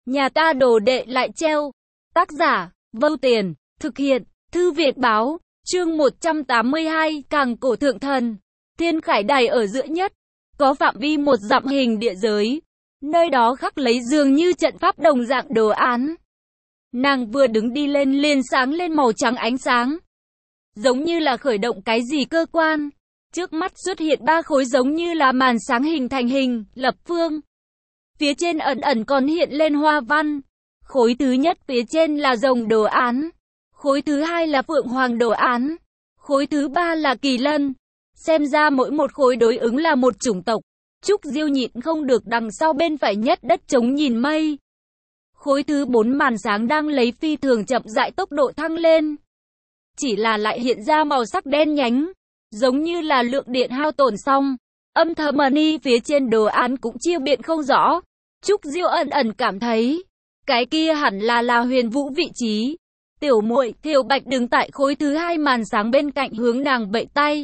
Nhà ta đồ đệ lại treo. Tác giả, Vâu Tiền, thực hiện, Thư Viện Báo, chương 182, Càng Cổ Thượng Thần. Thiên Khải Đài ở giữa nhất, có phạm vi 1 dặm hình địa giới. Nơi đó khắc lấy dường như trận pháp đồng dạng đồ án. Nàng vừa đứng đi lên liền sáng lên màu trắng ánh sáng. Giống như là khởi động cái gì cơ quan. Trước mắt xuất hiện 3 khối giống như là màn sáng hình thành hình, lập phương. Phía trên ẩn ẩn còn hiện lên hoa văn. Khối thứ nhất phía trên là rồng đồ án. Khối thứ hai là phượng hoàng đồ án. Khối thứ ba là kỳ lân. Xem ra mỗi một khối đối ứng là một chủng tộc. Trúc Diêu nhịn không được đằng sau bên phải nhất đất trống nhìn mây. Khối thứ 4 màn sáng đang lấy phi thường chậm rãi tốc độ thăng lên. Chỉ là lại hiện ra màu sắc đen nhánh. Giống như là lượng điện hao tổn xong. Âm thầm mani phía trên đồ án cũng chia biện không rõ. Trúc Diêu ẩn ẩn cảm thấy. Cái kia hẳn là Huyền Vũ vị trí. Tiểu muội, Thiều Bạch đứng tại khối thứ 2 màn sáng bên cạnh hướng nàng vẫy tay.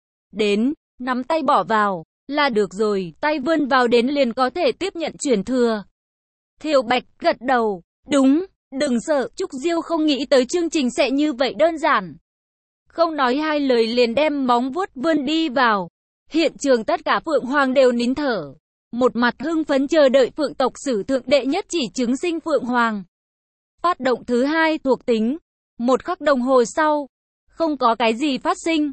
Đến, nắm tay bỏ vào, là được rồi, tay vươn vào đến liền có thể tiếp nhận truyền thừa. Thiều Bạch gật đầu, đúng, đừng sợ, Trúc Diêu không nghĩ tới chương trình sẽ như vậy đơn giản. Không nói hai lời liền đem móng vuốt vươn đi vào. Hiện trường tất cả phượng hoàng đều nín thở. Một mặt hưng phấn chờ đợi phượng tộc sử thượng đệ nhất chỉ chứng sinh phượng hoàng. Phát động thứ 2 thuộc tính. 1 khắc đồng hồ sau. Không có cái gì phát sinh.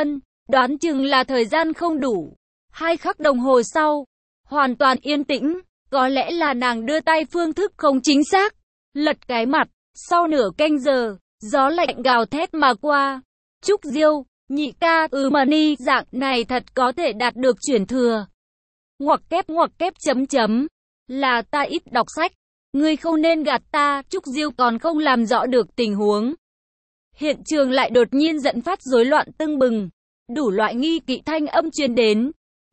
Đoán chừng là thời gian không đủ. 2 khắc đồng hồ sau. Hoàn toàn yên tĩnh. Có lẽ là nàng đưa tay phương thức không chính xác. Lật cái mặt. Sau nửa canh giờ. Gió lạnh gào thét mà qua. Trúc Diêu, nhị ca, mani dạng này thật có thể đạt được chuyển thừa. Ngoặc kép chấm chấm. Là ta ít đọc sách. Ngươi không nên gạt ta, Trúc Diêu còn không làm rõ được tình huống. Hiện trường lại đột nhiên dẫn phát rối loạn tưng bừng. Đủ loại nghi kỵ thanh âm truyền đến.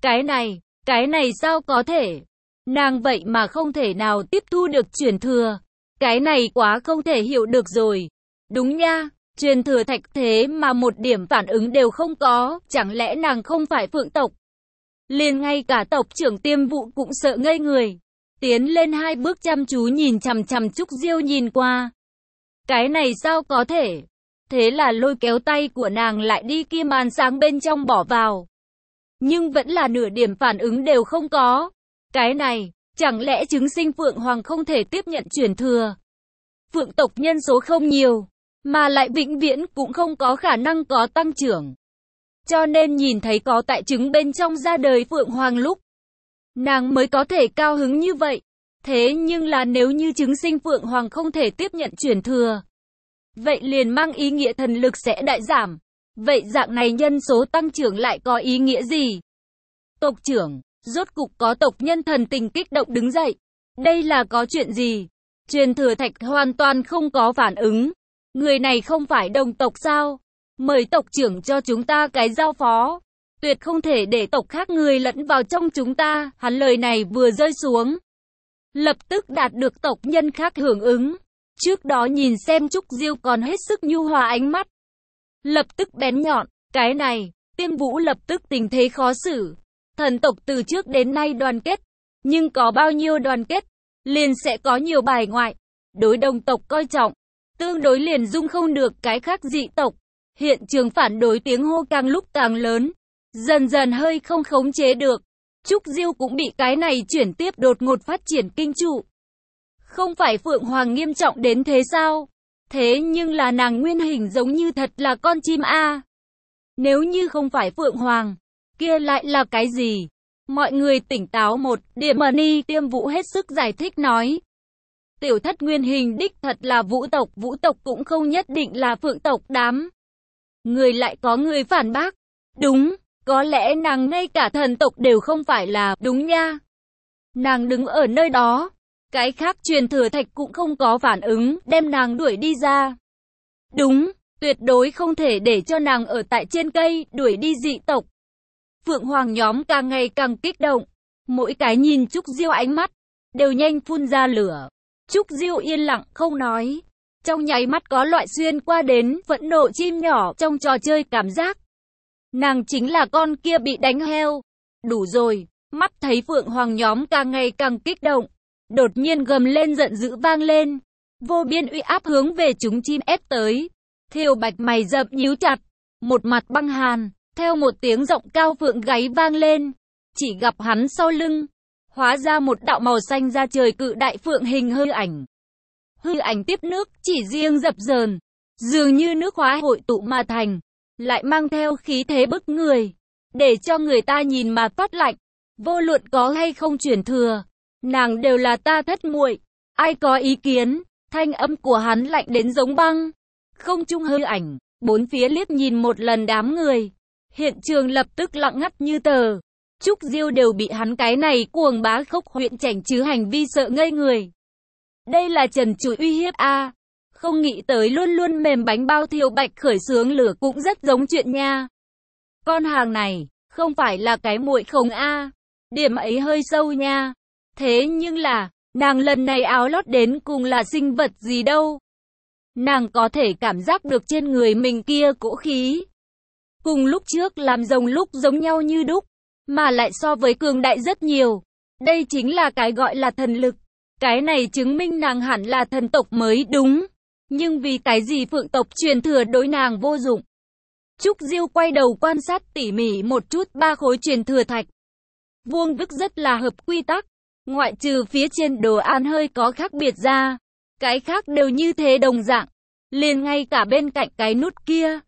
Cái này sao có thể? Nàng vậy mà không thể nào tiếp thu được truyền thừa. Cái này quá không thể hiểu được rồi. Đúng nha, truyền thừa thạch thế mà một điểm phản ứng đều không có, chẳng lẽ nàng không phải phượng tộc? Liền ngay cả tộc trưởng Tiêm Vụ cũng sợ ngây người. Tiến lên 2 bước chăm chú nhìn chằm chằm Trúc Diêu nhìn qua. Cái này sao có thể? Thế là lôi kéo tay của nàng lại đi kia màn sáng bên trong bỏ vào. Nhưng vẫn là nửa điểm phản ứng đều không có. Cái này, chẳng lẽ chứng sinh phượng hoàng không thể tiếp nhận truyền thừa? Phượng tộc nhân số không nhiều, mà lại vĩnh viễn cũng không có khả năng có tăng trưởng. Cho nên nhìn thấy có tại trứng bên trong ra đời phượng hoàng lúc, nàng mới có thể cao hứng như vậy. Thế nhưng là nếu như trứng sinh phượng hoàng không thể tiếp nhận truyền thừa, vậy liền mang ý nghĩa thần lực sẽ đại giảm. Vậy dạng này nhân số tăng trưởng lại có ý nghĩa gì? Tộc trưởng, rốt cục có tộc nhân thần tình kích động đứng dậy. Đây là có chuyện gì? Truyền thừa thạch hoàn toàn không có phản ứng. Người này không phải đồng tộc sao? Mời tộc trưởng cho chúng ta cái giao phó. Tuyệt không thể để tộc khác người lẫn vào trong chúng ta. Hắn lời này vừa rơi xuống, lập tức đạt được tộc nhân khác hưởng ứng. Trước đó nhìn xem Trúc Diêu còn hết sức nhu hòa ánh mắt, lập tức bén nhọn. Cái này, Tiêm Vũ lập tức tình thế khó xử. Thần tộc từ trước đến nay đoàn kết, nhưng có bao nhiêu đoàn kết, liền sẽ có nhiều bài ngoại. Đối đồng tộc coi trọng, tương đối liền dung không được cái khác dị tộc. Hiện trường phản đối tiếng hô càng lúc càng lớn, dần dần hơi không khống chế được. Trúc Diêu cũng bị cái này chuyển tiếp đột ngột phát triển kinh trụ. Không phải phượng hoàng nghiêm trọng đến thế sao? Thế nhưng là nàng nguyên hình giống như thật là con chim a. Nếu như không phải phượng hoàng, kia lại là cái gì? Mọi người tỉnh táo một điểm. Mani Tiêm Vũ hết sức giải thích nói. Tiểu thất nguyên hình đích thật là vũ tộc cũng không nhất định là phượng tộc đám. Người lại có người phản bác. Đúng, có lẽ nàng ngay cả thần tộc đều không phải là, đúng nha. Nàng đứng ở nơi đó, cái khác truyền thừa thạch cũng không có phản ứng, đem nàng đuổi đi ra. Đúng, tuyệt đối không thể để cho nàng ở tại trên cây, đuổi đi dị tộc. Phượng hoàng nhóm càng ngày càng kích động, mỗi cái nhìn Trúc Diêu ánh mắt, đều nhanh phun ra lửa. Trúc Diêu yên lặng không nói, trong nháy mắt có loại xuyên qua đến phẫn nộ chim nhỏ trong trò chơi cảm giác. Nàng chính là con kia bị đánh heo. Đủ rồi, mắt thấy phượng hoàng nhóm càng ngày càng kích động. đột nhiên gầm lên giận dữ vang lên. Vô biên uy áp hướng về chúng chim ép tới. Thiều Bạch mày rậm nhíu chặt, một mặt băng hàn, theo một tiếng giọng cao phượng gáy vang lên. Chỉ gặp hắn sau lưng, hóa ra một đạo màu xanh ra trời cự đại phượng hình hư ảnh. Hư ảnh tiếp nước, chỉ riêng dập dờn, dường như nước hóa hội tụ mà thành, lại mang theo khí thế bức người, để cho người ta nhìn mà phát lạnh. Vô luận có hay không truyền thừa, nàng đều là ta thất muội. Ai có ý kiến? Thanh âm của hắn lạnh đến giống băng. Không trung hư ảnh, bốn phía liếc nhìn một lần đám người. Hiện trường lập tức lặng ngắt như tờ. Trúc Diêu đều bị hắn cái này cuồng bá khốc huyện chảnh chứ hành vi sợ ngây người. Đây là trần trụi uy hiếp a. Không nghĩ tới luôn luôn mềm bánh bao Thiều Bạch khởi xướng lửa cũng rất giống chuyện nha. Con hàng này, không phải là cái muội khống a. Điểm ấy hơi sâu nha. Thế nhưng là, nàng lần này áo lót đến cùng là sinh vật gì đâu. Nàng có thể cảm giác được trên người mình kia cỗ khí. Cùng lúc trước làm rồng lúc giống nhau như đúc, mà lại so với cường đại rất nhiều. Đây chính là cái gọi là thần lực. Cái này chứng minh nàng hẳn là thần tộc mới đúng. Nhưng vì cái gì phượng tộc truyền thừa đối nàng vô dụng. Trúc Diêu quay đầu quan sát tỉ mỉ một chút ba khối truyền thừa thạch. Vuông vức rất là hợp quy tắc. Ngoại trừ phía trên đồ án hơi có khác biệt ra. Cái khác đều như thế đồng dạng. Liền ngay cả bên cạnh cái nút kia.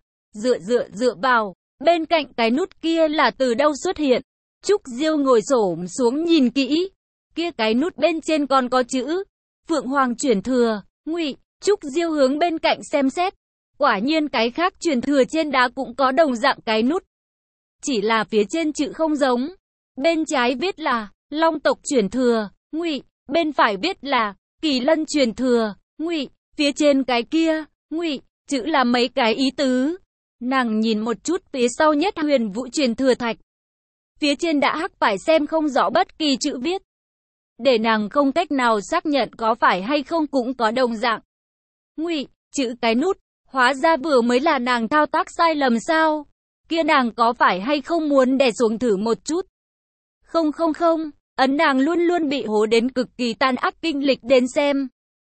Dựa vào. Bên cạnh cái nút kia là từ đâu xuất hiện. Trúc Diêu ngồi xổm xuống nhìn kỹ. Kia cái nút bên trên còn có chữ Phượng Hoàng truyền thừa, Ngụy. Trúc Diêu hướng bên cạnh xem xét. Quả nhiên cái khác truyền thừa trên đá cũng có đồng dạng cái nút. Chỉ là phía trên chữ không giống. Bên trái viết là Long tộc truyền thừa, Ngụy. Bên phải viết là Kỳ Lân truyền thừa, Ngụy. Phía trên cái kia, Ngụy, chữ là mấy cái ý tứ. Nàng nhìn một chút phía sau nhất Huyền Vũ truyền thừa thạch. Phía trên đã hắc phải xem không rõ bất kỳ chữ viết. Để nàng không cách nào xác nhận có phải hay không cũng có đồng dạng. Ngụy, chữ cái nút, hóa ra vừa mới là nàng thao tác sai lầm sao? Kia nàng có phải hay không muốn đè xuống thử một chút? Không, ấn nàng luôn luôn bị hố đến cực kỳ tàn ác kinh lịch đến xem.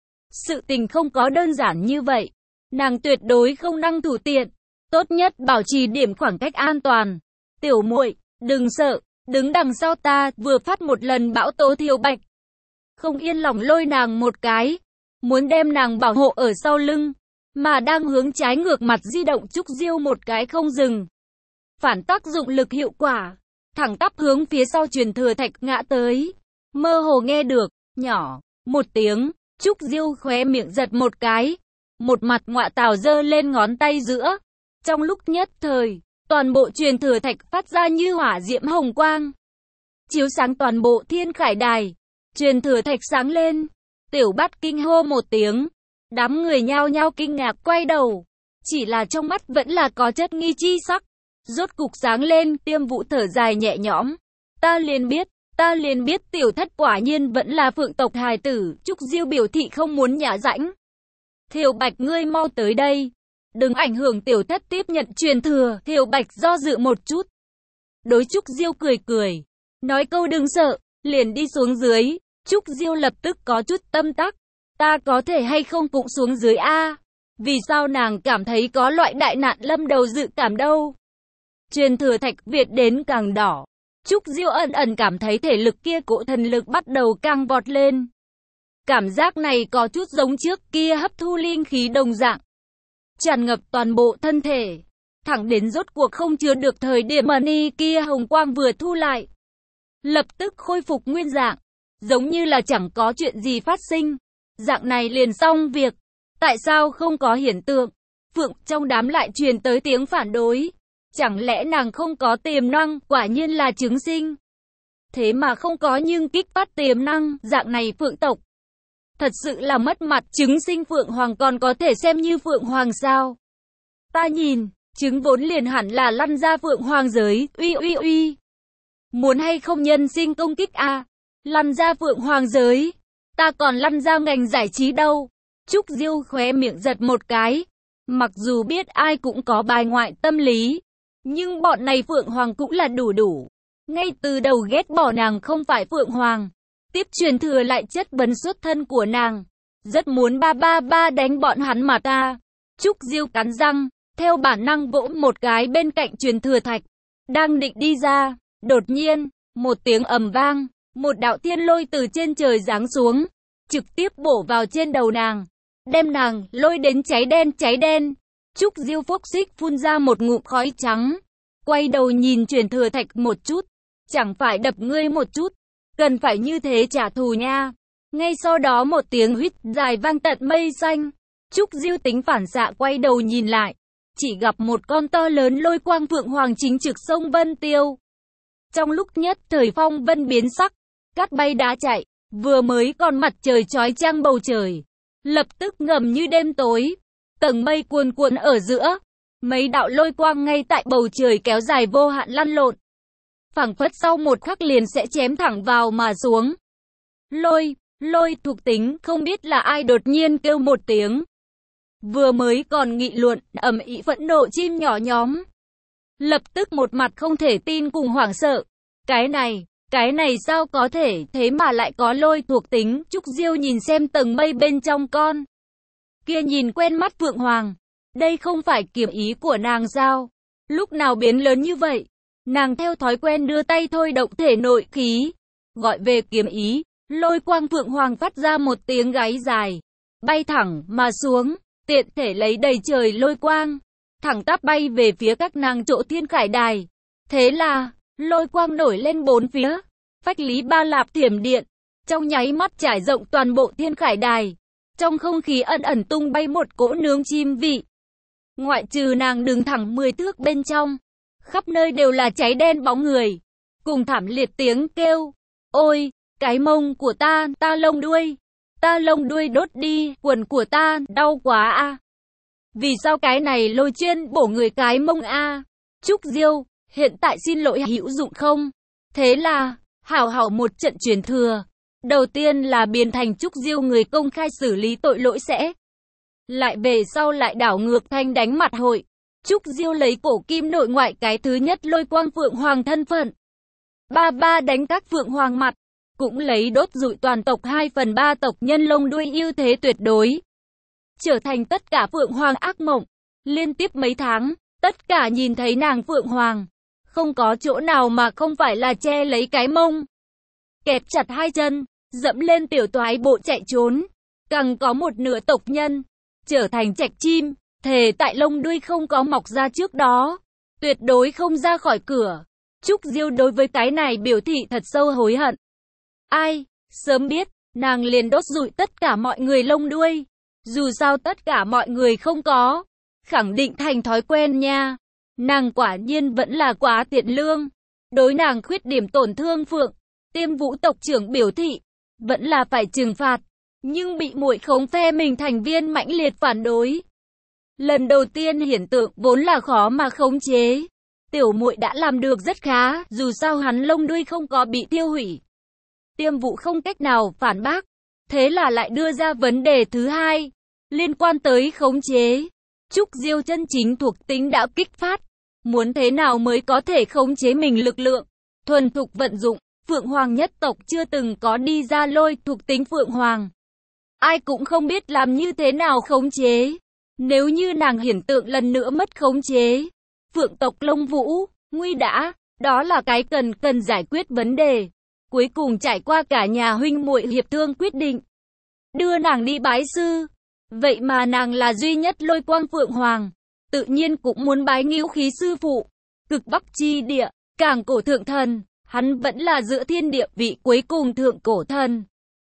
Sự tình không có đơn giản như vậy. Nàng tuyệt đối không năng thủ tiện. Tốt nhất bảo trì điểm khoảng cách an toàn. Tiểu muội, đừng sợ, đứng đằng sau ta, vừa phát một lần bão tố Thiều Bạch. Không yên lòng lôi nàng một cái, muốn đem nàng bảo hộ ở sau lưng, mà đang hướng trái ngược mặt di động Trúc Diêu một cái không dừng. Phản tác dụng lực hiệu quả, thẳng tắp hướng phía sau truyền thừa thạch ngã tới. Mơ hồ nghe được, nhỏ, một tiếng, Trúc Diêu khóe miệng giật một cái, một mặt ngọa tào giơ lên ngón tay giữa. Trong lúc nhất thời, toàn bộ truyền thừa thạch phát ra như hỏa diễm hồng quang, chiếu sáng toàn bộ thiên khải đài. Truyền thừa thạch sáng lên, Tiểu Bát kinh hô một tiếng, đám người nhao nhao kinh ngạc quay đầu, chỉ là trong mắt vẫn là có chất nghi chi sắc. Rốt cục sáng lên, Tiêm Vũ thở dài nhẹ nhõm, ta liền biết tiểu thất quả nhiên vẫn là phượng tộc hài tử. Trúc Diêu biểu thị không muốn nhả rãnh. Thiều Bạch ngươi mau tới đây, đừng ảnh hưởng tiểu thất tiếp nhận truyền thừa. Thiều Bạch do dự một chút, đối Trúc Diêu cười, nói câu đừng sợ, liền đi xuống dưới. Trúc Diêu lập tức có chút tâm tắc, ta có thể hay không cũng xuống dưới a? Vì sao nàng cảm thấy có loại đại nạn lâm đầu dự cảm đâu? Truyền thừa thạch Việt đến càng đỏ, Trúc Diêu ẩn cảm thấy thể lực kia cỗ thần lực bắt đầu càng vọt lên. Cảm giác này có chút giống trước kia hấp thu linh khí đồng dạng, tràn ngập toàn bộ thân thể, thẳng đến rốt cuộc không chứa được thời điểm mani kia hồng quang vừa thu lại, lập tức khôi phục nguyên dạng, giống như là chẳng có chuyện gì phát sinh. Dạng này liền xong việc. Tại sao không có hiện tượng? Phượng trong đám lại truyền tới tiếng phản đối. Chẳng lẽ nàng không có tiềm năng? Quả nhiên là trứng sinh. Thế mà không có nhưng kích phát tiềm năng, dạng này phượng tộc thật sự là mất mặt. Trứng sinh phượng hoàng còn có thể xem như phượng hoàng sao? Ta nhìn, trứng vốn liền hẳn là lăn ra phượng hoàng giới. Uy. Muốn hay không nhân sinh công kích a? Lăn ra phượng hoàng giới, ta còn lăn ra ngành giải trí đâu. Trúc Diêu khóe miệng giật một cái. Mặc dù biết ai cũng có bài ngoại tâm lý, nhưng bọn này phượng hoàng cũng là đủ. Ngay từ đầu ghét bỏ nàng không phải phượng hoàng, tiếp truyền thừa lại chất vấn xuất thân của nàng. Rất muốn ba đánh bọn hắn mà ta. Trúc Diêu cắn răng, theo bản năng vỗ một cái bên cạnh truyền thừa thạch. Đang định đi ra, đột nhiên, một tiếng ầm vang, một đạo thiên lôi từ trên trời giáng xuống, trực tiếp bổ vào trên đầu nàng, đem nàng lôi đến cháy đen. Trúc Diêu phốc xích phun ra một ngụm khói trắng, quay đầu nhìn truyền thừa thạch một chút, chẳng phải đập ngươi một chút, cần phải như thế trả thù nha. Ngay sau đó một tiếng huýt dài vang tận mây xanh, Trúc Diêu tính phản xạ quay đầu nhìn lại, chỉ gặp một con to lớn lôi quang phượng hoàng chính trực sông Vân Tiêu. Trong lúc nhất thời phong vân biến sắc, cát bay đá chạy, vừa mới còn mặt trời chói chang bầu trời, lập tức ngầm như đêm tối, tầng mây cuồn cuộn ở giữa, mấy đạo lôi quang ngay tại bầu trời kéo dài vô hạn lăn lộn, phảng phất sau một khắc liền sẽ chém thẳng vào mà xuống. Lôi thuộc tính, không biết là ai đột nhiên kêu một tiếng. Vừa mới còn nghị luận, ầm ĩ phẫn nộ chim nhỏ nhóm, lập tức một mặt không thể tin cùng hoảng sợ. Cái này sao có thể, thế mà lại có lôi thuộc tính. Trúc Diêu nhìn xem tầng mây bên trong con kia nhìn quen mắt Phượng Hoàng, đây không phải kiếm ý của nàng sao? Lúc nào biến lớn như vậy? Nàng theo thói quen đưa tay thôi động thể nội khí, gọi về kiếm ý. Lôi quang Phượng Hoàng phát ra một tiếng gáy dài, bay thẳng mà xuống, tiện thể lấy đầy trời lôi quang, thẳng tắp bay về phía các nàng chỗ Thiên Khải Đài. Thế là, lôi quang nổi lên bốn phía, phách lý ba lạp thiểm điện, trong nháy mắt trải rộng toàn bộ Thiên Khải Đài. Trong không khí ẩn tung bay một cỗ nướng chim vị. Ngoại trừ nàng đứng thẳng 10 thước bên trong, khắp nơi đều là cháy đen bóng người, cùng thảm liệt tiếng kêu. Ôi, cái mông của ta lông đuôi đốt đi, quần của ta, đau quá a. Vì sao cái này lôi chuyên bổ người cái mông a? Trúc Diêu, hiện tại xin lỗi hữu dụng không? Thế là, hảo một trận truyền thừa. Đầu tiên là biến thành Trúc Diêu người công khai xử lý tội lỗi sẽ. Lại về sau lại đảo ngược thành đánh mặt hội. Trúc Diêu lấy cổ kim nội ngoại cái thứ nhất lôi quang Phượng Hoàng thân phận. Ba đánh các Phượng Hoàng mặt. Cũng lấy đốt rụi toàn tộc 2/3 tộc nhân lông đuôi ưu thế tuyệt đối. Trở thành tất cả Phượng Hoàng ác mộng. Liên tiếp mấy tháng, tất cả nhìn thấy nàng Phượng Hoàng, không có chỗ nào mà không phải là che lấy cái mông, kẹp chặt hai chân, dẫm lên tiểu toái bộ chạy trốn. Càng có một nửa tộc nhân trở thành trạch chim, thề tại lông đuôi không có mọc ra trước đó, tuyệt đối không ra khỏi cửa. Trúc Diêu đối với cái này biểu thị thật sâu hối hận. Ai, sớm biết, nàng liền đốt rụi tất cả mọi người lông đuôi. Dù sao tất cả mọi người không có, khẳng định thành thói quen nha. Nàng quả nhiên vẫn là quá tiện lương. Đối nàng khuyết điểm tổn thương Phượng Tiêm Vũ tộc trưởng biểu thị, vẫn là phải trừng phạt. Nhưng bị muội khống phe mình thành viên mãnh liệt phản đối. Lần đầu tiên hiện tượng vốn là khó mà khống chế. Tiểu muội đã làm được rất khá, dù sao hắn lông đuôi không có bị tiêu hủy. Tiêm Vũ không cách nào phản bác. Thế là lại đưa ra vấn đề thứ hai, liên quan tới khống chế. Trúc Diêu chân chính thuộc tính đã kích phát. Muốn thế nào mới có thể khống chế mình lực lượng, thuần thục vận dụng. Phượng Hoàng nhất tộc chưa từng có đi ra lôi thuộc tính Phượng Hoàng. Ai cũng không biết làm như thế nào khống chế. Nếu như nàng hiển tượng lần nữa mất khống chế, Phượng tộc Lông Vũ, nguy đã, đó là cái cần giải quyết vấn đề. Cuối cùng trải qua cả nhà huynh muội hiệp thương quyết định đưa nàng đi bái sư. Vậy mà nàng là duy nhất lôi quang Phượng Hoàng, tự nhiên cũng muốn bái Ngưu Khí sư phụ. Cực Bắc chi địa, cảng cổ thượng thần, hắn vẫn là giữa thiên địa vị cuối cùng thượng cổ thần.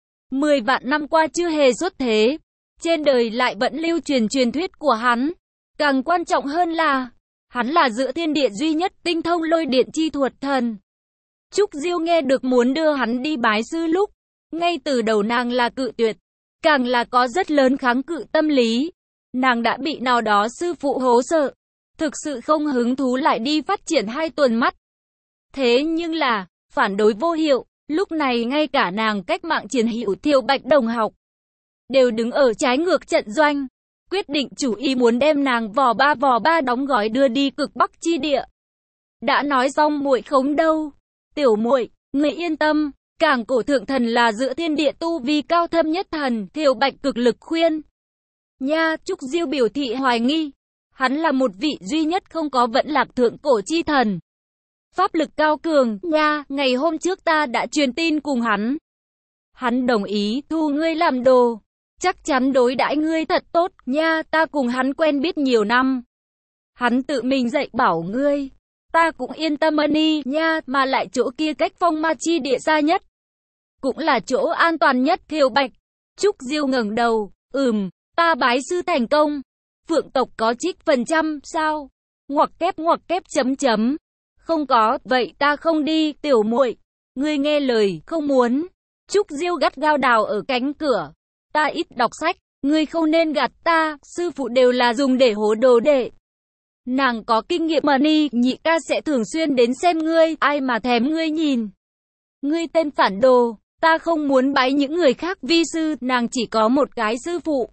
10 vạn năm qua chưa hề xuất thế, trên đời lại vẫn lưu truyền truyền thuyết của hắn. Càng quan trọng hơn là, hắn là giữa thiên địa duy nhất tinh thông lôi điện chi thuật thần. Trúc Diêu nghe được muốn đưa hắn đi bái sư lúc, ngay từ đầu nàng là cự tuyệt, càng là có rất lớn kháng cự tâm lý. Nàng đã bị nào đó sư phụ hố sợ, thực sự không hứng thú lại đi phát triển 2 tuần mắt. Thế nhưng là, phản đối vô hiệu, lúc này ngay cả nàng cách mạng chiến hữu Thiệu Bạch đồng học đều đứng ở trái ngược trận doanh, quyết định chủ ý muốn đem nàng vò ba đóng gói đưa đi Cực Bắc chi địa. Đã nói xong muội khống đâu. Tiểu muội, người yên tâm, Càng cổ thượng thần là giữa thiên địa tu vi cao thâm nhất thần, Thiều Bạch cực lực khuyên. Nha, Trúc Diêu biểu thị hoài nghi. Hắn là một vị duy nhất không có vẫn lạc thượng cổ chi thần. Pháp lực cao cường, nha, ngày hôm trước ta đã truyền tin cùng hắn. Hắn đồng ý thu ngươi làm đồ. Chắc chắn đối đãi ngươi thật tốt, nha, ta cùng hắn quen biết nhiều năm. Hắn tự mình dạy bảo ngươi. Ta cũng yên tâm đi, nha, mà lại chỗ kia cách phong ma chi địa xa nhất. Cũng là chỗ an toàn nhất, Thiều Bạch. Trúc Diêu ngẩng đầu, ta bái sư thành công. Phượng tộc có trích phần trăm, sao? Ngoặc kép chấm chấm. Không có, vậy ta không đi, tiểu muội. Ngươi nghe lời, không muốn. Trúc Diêu gắt gao đào ở cánh cửa. Ta ít đọc sách, ngươi không nên gạt ta, sư phụ đều là dùng để hố đồ đệ. Nàng có kinh nghiệm mà đi, nhị ca sẽ thường xuyên đến xem ngươi, ai mà thèm ngươi nhìn. Ngươi tên phản đồ, ta không muốn bái những người khác vi sư, nàng chỉ có một cái sư phụ.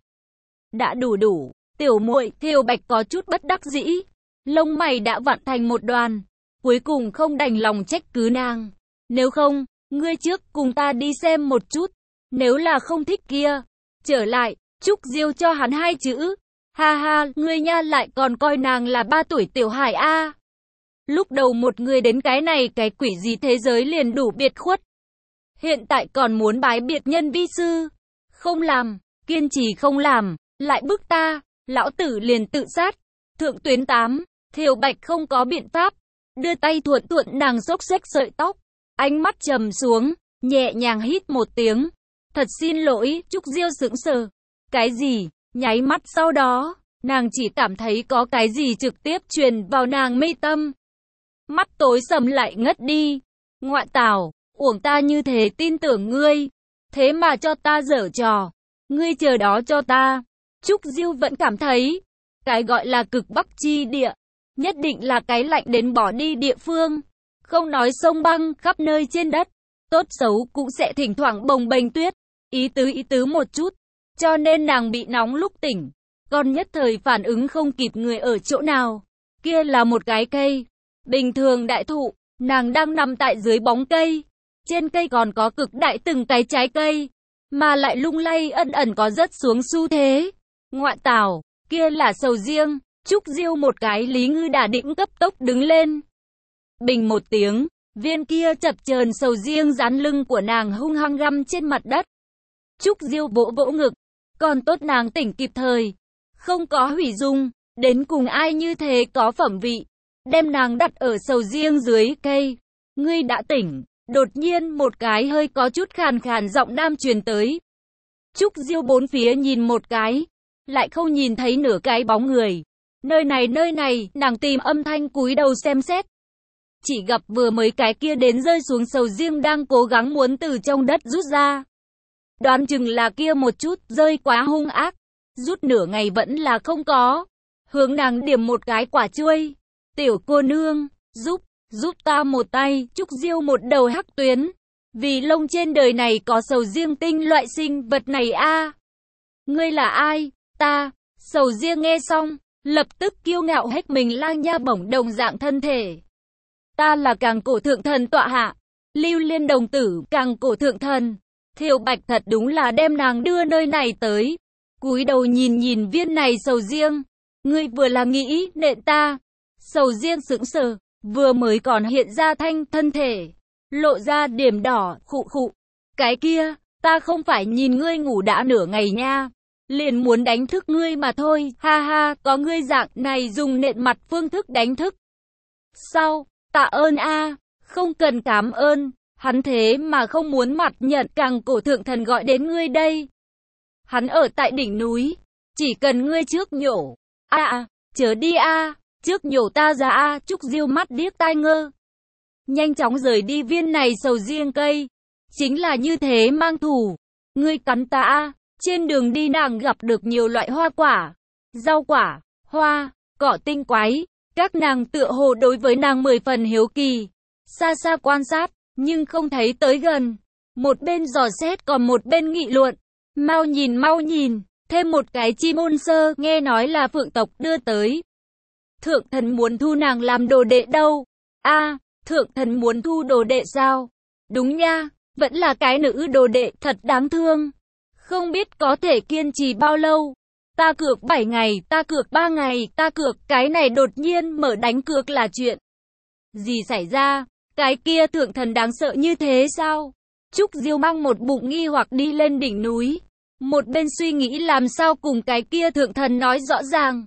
Đã đủ, tiểu muội, Thiều Bạch có chút bất đắc dĩ. Lông mày đã vặn thành một đoàn, cuối cùng không đành lòng trách cứ nàng. Nếu không, ngươi trước cùng ta đi xem một chút, nếu là không thích kia, trở lại. Trúc Diêu cho hắn 2 chữ. Ha ha, ngươi nha lại còn coi nàng là 3 tuổi tiểu hải a. Lúc đầu một người đến cái này cái quỷ gì thế giới liền đủ biệt khuất. Hiện tại còn muốn bái biệt nhân vi sư. Không làm, kiên trì không làm, lại bức ta, lão tử liền tự sát. Thượng tuyến 8, Thiều Bạch không có biện pháp, đưa tay thuận nàng xốc xếch sợi tóc, ánh mắt trầm xuống, nhẹ nhàng hít một tiếng. Thật xin lỗi, Trúc Diêu sững sờ. Cái gì? Nháy mắt sau đó, nàng chỉ cảm thấy có cái gì trực tiếp truyền vào nàng mi tâm. Mắt tối sầm lại ngất đi. Ngoại tảo, uổng ta như thế tin tưởng ngươi. Thế mà cho ta giở trò. Ngươi chờ đó cho ta. Trúc Diêu vẫn cảm thấy, cái gọi là cực bắc chi địa, nhất định là cái lạnh đến bỏ đi địa phương. Không nói sông băng khắp nơi trên đất, tốt xấu cũng sẽ thỉnh thoảng bồng bềnh tuyết. Ý tứ một chút. Cho nên nàng bị nóng lúc tỉnh, còn nhất thời phản ứng không kịp người ở chỗ nào. Kia là một cái cây, bình thường đại thụ, nàng đang nằm tại dưới bóng cây. Trên cây còn có cực đại từng cái trái cây, mà lại lung lay ẩn có rớt xuống xu thế. Ngoại tảo, kia là sầu riêng. Trúc Diêu một cái Lý Ngư Đà đĩnh cấp tốc đứng lên. Bình một tiếng, viên kia chập chờn sầu riêng dán lưng của nàng hung hăng găm trên mặt đất. Trúc Diêu vỗ ngực. Còn tốt nàng tỉnh kịp thời, không có hủy dung, đến cùng ai như thế có phẩm vị, đem nàng đặt ở sầu riêng dưới cây. Ngươi đã tỉnh, đột nhiên một cái hơi có chút khàn khàn giọng nam truyền tới. Trúc Diêu bốn phía nhìn một cái, lại không nhìn thấy nửa cái bóng người. Nơi này, nàng tìm âm thanh cúi đầu xem xét. Chỉ gặp vừa mới cái kia đến rơi xuống sầu riêng đang cố gắng muốn từ trong đất rút ra. Đoán chừng là kia một chút, rơi quá hung ác. Rút nửa ngày vẫn là không có. Hướng nàng điểm một cái quả chuôi. Tiểu cô nương, giúp ta một tay. Trúc Diêu một đầu hắc tuyến. Vì lông trên đời này có sầu riêng tinh loại sinh vật này a. Ngươi là ai? Ta. Sầu riêng nghe xong, lập tức kiêu ngạo hết mình lang nha bổng đồng dạng thân thể. Ta là Càng cổ thượng thần tọa hạ. Lưu Liên đồng tử, Càng cổ thượng thần. Thiều Bạch thật đúng là đem nàng đưa nơi này tới. Cúi đầu nhìn viên này sầu riêng. Ngươi vừa là nghĩ nện ta. Sầu riêng sững sờ, vừa mới còn hiện ra thanh thân thể, lộ ra điểm đỏ, khụ. Cái kia, ta không phải nhìn ngươi ngủ đã nửa ngày nha. Liền muốn đánh thức ngươi mà thôi, ha ha, có ngươi dạng này dùng nện mặt phương thức đánh thức. Sao, tạ ơn a, không cần cảm ơn. Hắn thế mà không muốn mặt nhận Càng cổ thượng thần gọi đến ngươi đây. Hắn ở tại đỉnh núi, chỉ cần ngươi trước nhổ. Chớ đi trước nhổ ta ra Trúc Diêu mắt điếc tai ngơ. Nhanh chóng rời đi viên này sầu riêng cây. Chính là như thế mang thù. Ngươi cắn ta Trên đường đi nàng gặp được nhiều loại hoa quả, rau quả, hoa, cỏ tinh quái. Các nàng tựa hồ đối với nàng 10 phần hiếu kỳ. Xa xa quan sát, nhưng không thấy tới gần. Một bên dò xét còn một bên nghị luận. Mau nhìn, thêm một cái chim ôn sơ, nghe nói là Phượng tộc đưa tới. Thượng thần muốn thu nàng làm đồ đệ đâu? Thượng thần muốn thu đồ đệ sao? Đúng nha, Vẫn là cái nữ đồ đệ thật đáng thương. Không biết có thể kiên trì bao lâu. Ta cược 7 ngày, ta cược 3 ngày, ta cược cái này đột nhiên mở đánh cược là chuyện gì xảy ra? Cái kia thượng thần đáng sợ như thế sao? Trúc Diêu mang một bụng nghi hoặc đi lên đỉnh núi. Một bên suy nghĩ làm sao cùng cái kia thượng thần nói rõ ràng.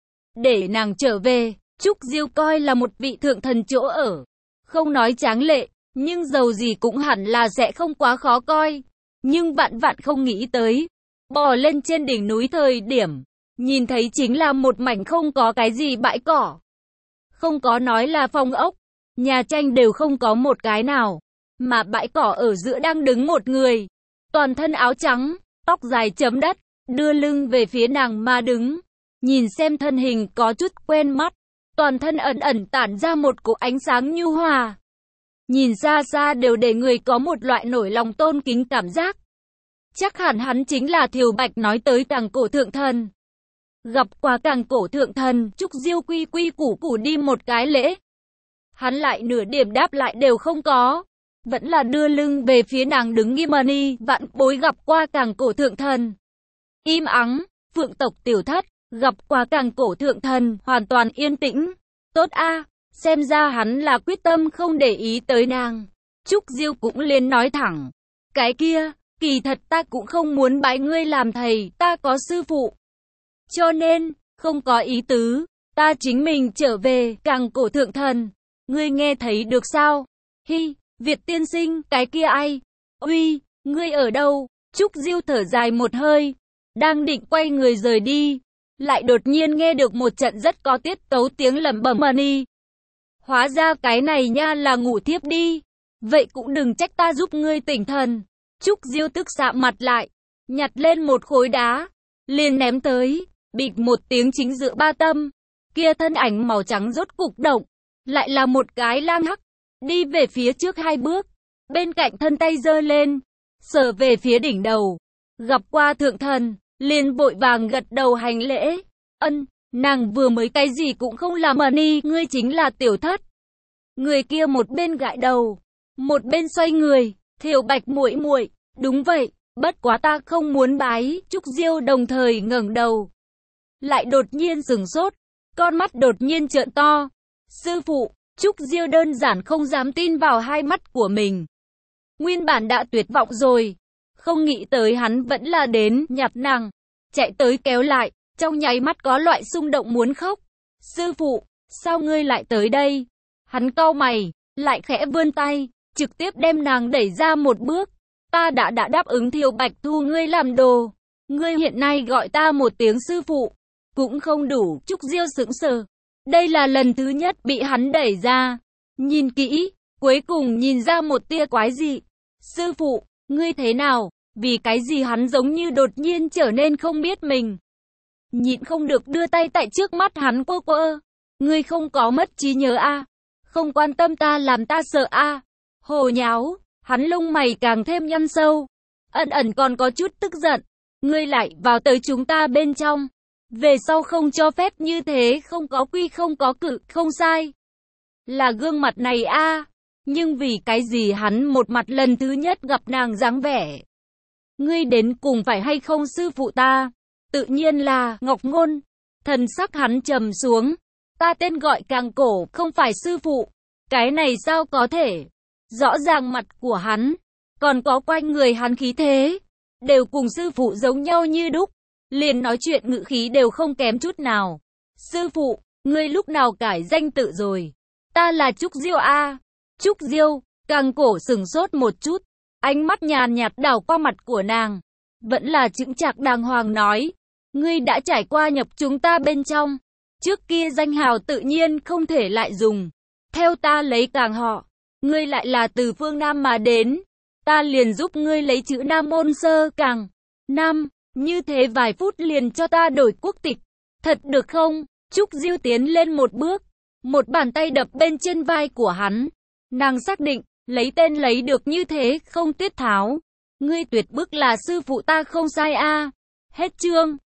Để nàng trở về, Trúc Diêu coi là một vị thượng thần chỗ ở. Không nói tráng lệ, nhưng dầu gì cũng hẳn là sẽ không quá khó coi. Nhưng vạn vạn không nghĩ tới. Bò lên trên đỉnh núi thời điểm, nhìn thấy chính là một mảnh không có cái gì bãi cỏ. Không có nói là phong ốc, nhà tranh đều không có một cái nào. Mà bãi cỏ ở giữa đang đứng một người. Toàn thân áo trắng, tóc dài chấm đất, đưa lưng về phía nàng mà đứng. Nhìn xem thân hình có chút quen mắt. Toàn thân ẩn ẩn tản ra một cỗ ánh sáng nhu hòa. Nhìn xa xa đều để người có một loại nổi lòng tôn kính cảm giác. Chắc hẳn hắn chính là Thiều Bạch nói tới Càng Cổ Thượng Thần. Gặp qua Càng Cổ Thượng Thần, Trúc Diêu quy quy củ củ đi một cái lễ. Hắn lại nửa điểm đáp lại đều không có. Vẫn là đưa lưng về phía nàng đứng nghiêm ni, vạn bối gặp qua Càng Cổ Thượng Thần. Im ắng, Phượng tộc tiểu thất, gặp qua Càng Cổ Thượng Thần, hoàn toàn yên tĩnh. Tốt a, xem ra hắn là quyết tâm không để ý tới nàng. Trúc Diêu cũng liền nói thẳng. Cái kia, kỳ thật ta cũng không muốn bái ngươi làm thầy, ta có sư phụ. Cho nên, không có ý tứ, ta chính mình trở về, Càng Cổ Thượng Thần. Ngươi nghe thấy được sao? Hi, Việt tiên sinh, cái kia ai? Uy, ngươi ở đâu? Trúc Diêu thở dài một hơi, đang định quay người rời đi, lại đột nhiên nghe được một trận rất có tiết tấu tiếng lẩm bẩm ni. Hóa ra cái này nha là ngủ thiếp đi. Vậy cũng đừng trách ta giúp ngươi tỉnh thần. Trúc Diêu tức sạm mặt lại, nhặt lên một khối đá, liền ném tới, bịch một tiếng chính giữa ba tâm. Kia thân ảnh màu trắng rốt cục động, lại là một cái lang hắc, đi về phía trước 2 bước, bên cạnh thân tay giơ lên, sờ về phía đỉnh đầu. Gặp qua thượng thần, liền vội vàng gật đầu hành lễ. Ân, nàng vừa mới cái gì cũng không làm mà ni, ngươi chính là tiểu thất. Người kia một bên gãi đầu, một bên xoay người. Thiều Bạch muội muội, đúng vậy, bất quá ta không muốn bái. Trúc Diêu đồng thời ngẩng đầu, lại đột nhiên sửng sốt, con mắt đột nhiên trợn to. Sư phụ, Trúc Diêu đơn giản không dám tin vào hai mắt của mình. Nguyên bản đã tuyệt vọng rồi, không nghĩ tới hắn vẫn là đến nhặt nàng, chạy tới kéo lại, trong nháy mắt có loại xung động muốn khóc. Sư phụ, sao ngươi lại tới đây? Hắn cau mày, lại khẽ vươn tay, trực tiếp đem nàng đẩy ra một bước. Ta đã đáp ứng Thiều Bạch thu ngươi làm đồ. Ngươi hiện nay gọi ta một tiếng sư phụ, cũng không đủ. Trúc Diêu sững sờ. Đây là lần thứ nhất bị hắn đẩy ra. Nhìn kỹ, cuối cùng nhìn ra một tia quái dị. Sư phụ, ngươi thế nào? Vì cái gì hắn giống như đột nhiên trở nên không biết mình. Nhịn không được đưa tay tại trước mắt hắn quơ quơ. Ngươi không có mất trí nhớ a? Không quan tâm ta làm ta sợ a? Hồ nháo, hắn lông mày càng thêm nhăn sâu. Ẩn ẩn còn có chút tức giận. Ngươi lại vào tới chúng ta bên trong. Về sau không cho phép như thế, không có quy không có cự, không sai. Là gương mặt này a. Nhưng vì cái gì hắn một mặt lần thứ nhất gặp nàng dáng vẻ. Ngươi đến cùng phải hay không sư phụ ta? Tự nhiên là Ngọc Ngôn. Thần sắc hắn trầm xuống. Ta tên gọi Càng Cổ, không phải sư phụ. Cái này sao có thể? Rõ ràng mặt của hắn, còn có quanh người hắn khí thế, đều cùng sư phụ giống nhau như đúc. Liền nói chuyện ngữ khí đều không kém chút nào. Sư phụ, ngươi lúc nào cải danh tự rồi? Ta là Trúc Diêu a. Trúc Diêu, Càng Cổ sừng sốt một chút, ánh mắt nhàn nhạt đảo qua mặt của nàng, vẫn là chững chạc đàng hoàng nói, ngươi đã trải qua nhập chúng ta bên trong, trước kia danh hào tự nhiên không thể lại dùng, theo ta lấy Càng họ, ngươi lại là từ phương Nam mà đến, ta liền giúp ngươi lấy chữ Nam môn sơ Càng Nam, như thế vài phút liền cho ta đổi quốc tịch, thật được không? Trúc Diêu tiến lên một bước, một bàn tay đập bên trên vai của hắn, nàng xác định, lấy tên lấy được như thế không tiết tháo. Ngươi tuyệt bức là sư phụ ta không sai a. Hết chương.